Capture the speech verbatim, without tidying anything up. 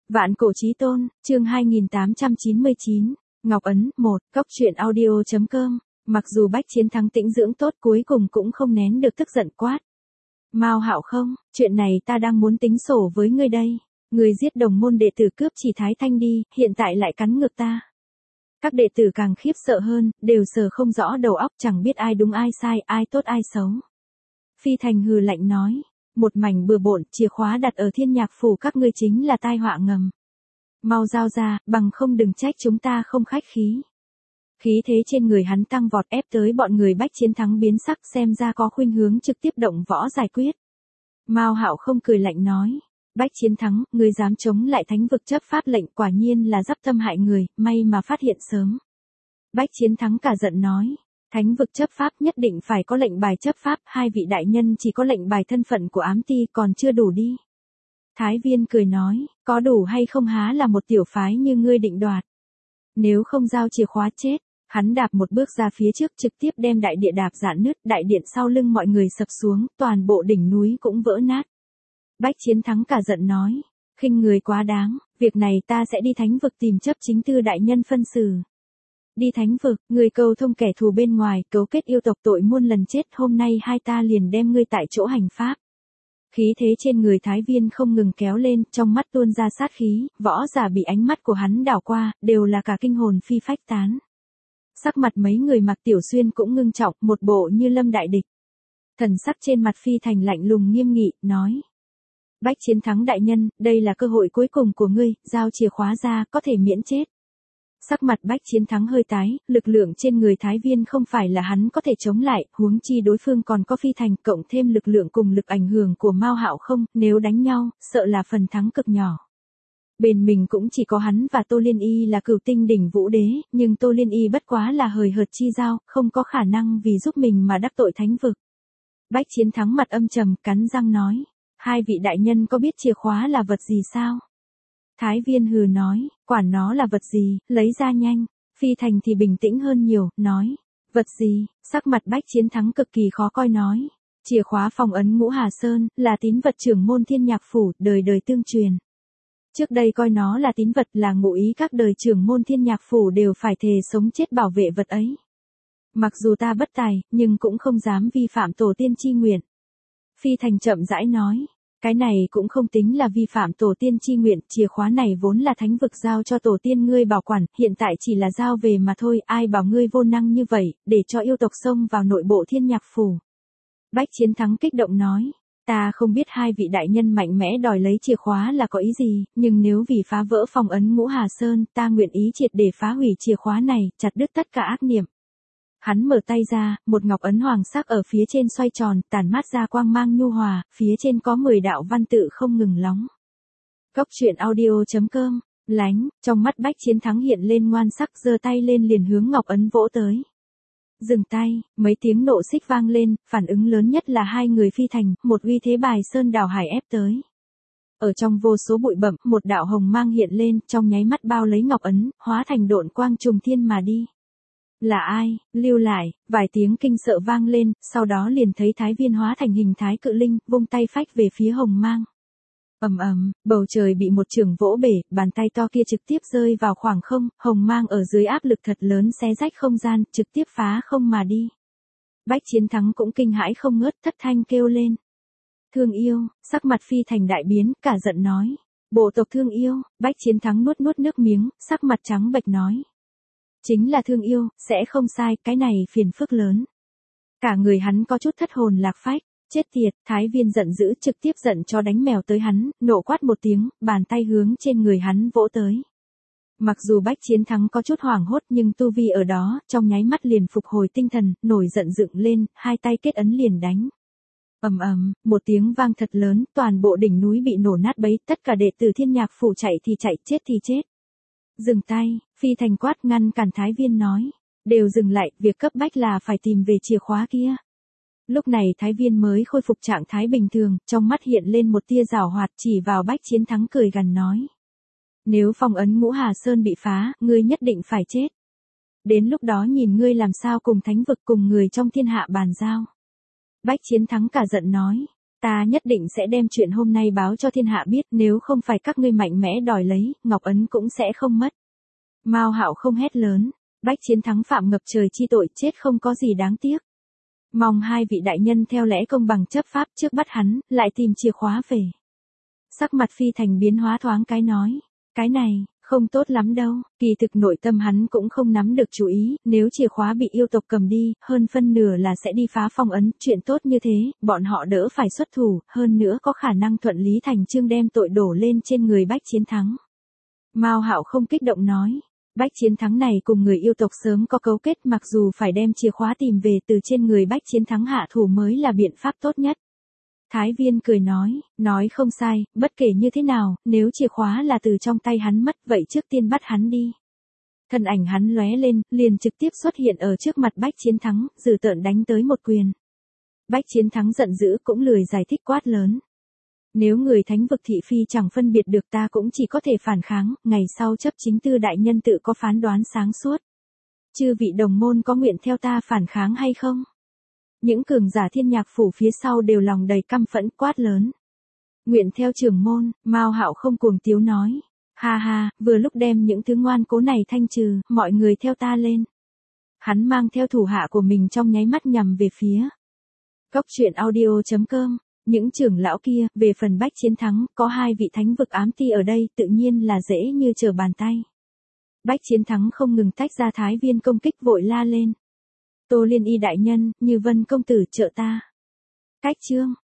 Vạn cổ chí tôn, chương hai nghìn tám trăm chín mươi chín, Ngọc Ấn, một, cốc truyện audio chấm com. Mặc dù Bách Chiến Thắng tĩnh dưỡng tốt cuối cùng cũng không nén được tức giận quát. Mao Hạo không, chuyện này ta đang muốn tính sổ với ngươi đây. Ngươi giết đồng môn đệ tử cướp chỉ Thái Thanh đi, hiện tại lại cắn ngược ta. Các đệ tử càng khiếp sợ hơn, đều sờ không rõ đầu óc, chẳng biết ai đúng ai sai, ai tốt ai xấu. Phi Thành hừ lạnh nói, một mảnh bừa bộn, chìa khóa đặt ở Thiên Nhạc phủ các ngươi chính là tai họa ngầm. Mau giao ra, bằng không đừng trách chúng ta không khách khí. Khí thế trên người hắn tăng vọt ép tới bọn người Bách Chiến Thắng biến sắc, xem ra có khuynh hướng trực tiếp động võ giải quyết. Mao Hạo không cười lạnh nói, Bách Chiến Thắng, ngươi dám chống lại thánh vực chấp pháp lệnh, quả nhiên là dắp tâm hại người, may mà phát hiện sớm. Bách Chiến Thắng cả giận nói, thánh vực chấp pháp nhất định phải có lệnh bài chấp pháp, hai vị đại nhân chỉ có lệnh bài thân phận của ám ti còn chưa đủ đi. Thái Viên cười nói, có đủ hay không há là một tiểu phái như ngươi định đoạt. Nếu không giao chìa khóa chết, hắn đạp một bước ra phía trước trực tiếp đem đại địa đạp rạn nứt, đại điện sau lưng mọi người sập xuống, toàn bộ đỉnh núi cũng vỡ nát. Bách Chiến Thắng cả giận nói, khinh người quá đáng, việc này ta sẽ đi thánh vực tìm chấp chính tư đại nhân phân xử. Đi thánh vực, người cầu thông kẻ thù bên ngoài, cấu kết yêu tộc tội muôn lần chết, hôm nay hai ta liền đem ngươi tại chỗ hành pháp. Khí thế trên người Thái Viên không ngừng kéo lên, trong mắt tuôn ra sát khí, võ giả bị ánh mắt của hắn đảo qua, đều là cả kinh hồn phi phách tán. Sắc mặt mấy người Mặc Tiểu Xuyên cũng ngưng trọng, một bộ như lâm đại địch. Thần sắc trên mặt Phi Thành lạnh lùng nghiêm nghị, nói. Bách Chiến Thắng đại nhân, đây là cơ hội cuối cùng của ngươi, giao chìa khóa ra, có thể miễn chết. Sắc mặt Bách Chiến Thắng hơi tái, lực lượng trên người Thái Viên không phải là hắn có thể chống lại, huống chi đối phương còn có Phi Thành, cộng thêm lực lượng cùng lực ảnh hưởng của Mao Hạo không, nếu đánh nhau, sợ là phần thắng cực nhỏ. Bên mình cũng chỉ có hắn và Tô Liên Y là cửu tinh đỉnh vũ đế, nhưng Tô Liên Y bất quá là hời hợt chi giao, không có khả năng vì giúp mình mà đắc tội thánh vực. Bách Chiến Thắng mặt âm trầm, cắn răng nói, hai vị đại nhân có biết chìa khóa là vật gì sao? Thái Viên hừ nói, quản nó là vật gì, lấy ra nhanh. Phi Thành thì bình tĩnh hơn nhiều, nói, vật gì? Sắc mặt Bách Chiến Thắng cực kỳ khó coi nói, chìa khóa phong ấn Ngũ Hà Sơn, là tín vật trưởng môn Thiên Nhạc phủ, đời đời tương truyền. Trước đây coi nó là tín vật, là ngụ ý các đời trưởng môn Thiên Nhạc phủ đều phải thề sống chết bảo vệ vật ấy. Mặc dù ta bất tài, nhưng cũng không dám vi phạm tổ tiên chi nguyện. Phi Thành chậm rãi nói, cái này cũng không tính là vi phạm tổ tiên chi nguyện, chìa khóa này vốn là thánh vực giao cho tổ tiên ngươi bảo quản, hiện tại chỉ là giao về mà thôi, ai bảo ngươi vô năng như vậy, để cho yêu tộc xông vào nội bộ Thiên Nhạc phủ. Bách Chiến Thắng kích động nói, ta không biết hai vị đại nhân mạnh mẽ đòi lấy chìa khóa là có ý gì, nhưng nếu vì phá vỡ phong ấn Ngũ Hà Sơn, ta nguyện ý triệt để phá hủy chìa khóa này, chặt đứt tất cả ác niệm. Hắn mở tay ra, một ngọc ấn hoàng sắc ở phía trên xoay tròn, tản mát ra quang mang nhu hòa, phía trên có mười đạo văn tự không ngừng lóng. Cốc truyện audio chấm com, lánh, trong mắt Bách Chiến Thắng hiện lên ngoan sắc, giơ tay lên liền hướng ngọc ấn vỗ tới. Dừng tay, mấy tiếng nộ xích vang lên, phản ứng lớn nhất là hai người Phi Thành, một uy thế bài sơn đảo hải ép tới. Ở trong vô số bụi bặm, một đạo hồng mang hiện lên, trong nháy mắt bao lấy ngọc ấn, hóa thành độn quang trùng thiên mà đi. Là ai, lưu lại, vài tiếng kinh sợ vang lên, sau đó liền thấy Thái Viên hóa thành hình thái cự linh, vung tay phách về phía hồng mang. Ầm ầm, bầu trời bị một chưởng vỗ bể, bàn tay to kia trực tiếp rơi vào khoảng không, hồng mang ở dưới áp lực thật lớn xé rách không gian, trực tiếp phá không mà đi. Bách Chiến Thắng cũng kinh hãi không ngớt, thất thanh kêu lên. Thương Yêu, sắc mặt Phi Thành đại biến, cả giận nói. Bộ tộc Thương Yêu, Bách Chiến Thắng nuốt nuốt nước miếng, sắc mặt trắng bệch nói. Chính là Thương Yêu, sẽ không sai, cái này phiền phức lớn. Cả người hắn có chút thất hồn lạc phách, chết tiệt, Thái Viên giận dữ trực tiếp giận cho đánh mèo tới hắn, nộ quát một tiếng, bàn tay hướng trên người hắn vỗ tới. Mặc dù Bách Chiến Thắng có chút hoảng hốt nhưng tu vi ở đó, trong nháy mắt liền phục hồi tinh thần, nổi giận dựng lên, hai tay kết ấn liền đánh. Ầm ầm, một tiếng vang thật lớn, toàn bộ đỉnh núi bị nổ nát bấy, tất cả đệ tử Thiên Nhạc phủ chạy thì chạy, chết thì chết. Dừng tay, Phi Thành quát ngăn cản Thái Viên nói, đều dừng lại, việc cấp bách là phải tìm về chìa khóa kia. Lúc này Thái Viên mới khôi phục trạng thái bình thường, trong mắt hiện lên một tia giảo hoạt, chỉ vào Bách Chiến Thắng cười gằn nói. Nếu phong ấn Ngũ Hà Sơn bị phá, ngươi nhất định phải chết. Đến lúc đó nhìn ngươi làm sao cùng thánh vực cùng người trong thiên hạ bàn giao. Bách Chiến Thắng cả giận nói, Ta nhất định sẽ đem chuyện hôm nay báo cho thiên hạ biết, nếu không phải các ngươi mạnh mẽ đòi lấy, Ngọc Ấn cũng sẽ không mất. Mao Hạo không hét lớn, Bách Chiến Thắng phạm ngập trời chi tội, chết không có gì đáng tiếc. Mong hai vị đại nhân theo lẽ công bằng chấp pháp, trước bắt hắn, lại tìm chìa khóa về. Sắc mặt Phi Thành biến hóa thoáng cái nói, cái này, không tốt lắm đâu, kỳ thực nội tâm hắn cũng không nắm được chủ ý, nếu chìa khóa bị yêu tộc cầm đi, hơn phân nửa là sẽ đi phá phong ấn, chuyện tốt như thế, bọn họ đỡ phải xuất thủ, hơn nữa có khả năng thuận lý thành chương đem tội đổ lên trên người Bách Chiến Thắng. Mao Hạo không kích động nói, Bách Chiến Thắng này cùng người yêu tộc sớm có cấu kết, mặc dù phải đem chìa khóa tìm về từ trên người Bách Chiến Thắng hạ thủ mới là biện pháp tốt nhất. Thái Viên cười nói, nói không sai, bất kể như thế nào, nếu chìa khóa là từ trong tay hắn mất, vậy trước tiên bắt hắn đi. Thân ảnh hắn lóe lên, liền trực tiếp xuất hiện ở trước mặt Bách Chiến Thắng, dữ tợn đánh tới một quyền. Bách Chiến Thắng giận dữ cũng lười giải thích, quát lớn. Nếu người thánh vực thị phi chẳng phân biệt được, ta cũng chỉ có thể phản kháng, ngày sau chấp chính tư đại nhân tự có phán đoán sáng suốt. Chư vị đồng môn có nguyện theo ta phản kháng hay không? Những cường giả Thiên Nhạc phủ phía sau đều lòng đầy căm phẫn, quát lớn. Nguyện theo trưởng môn, Mao Hạo không cuồng tiếu nói. Ha ha, vừa lúc đem những thứ ngoan cố này thanh trừ, mọi người theo ta lên. Hắn mang theo thủ hạ của mình trong nháy mắt nhằm về phía. Cốc truyện audio chấm com. Những trưởng lão kia, về phần Bách Chiến Thắng, có hai vị thánh vực ám ti ở đây, tự nhiên là dễ như trở bàn tay. Bách Chiến Thắng không ngừng tách ra Thái Viên công kích, vội la lên. Tô Liên Y đại nhân, Như Vân công tử trợ ta. Cách chương.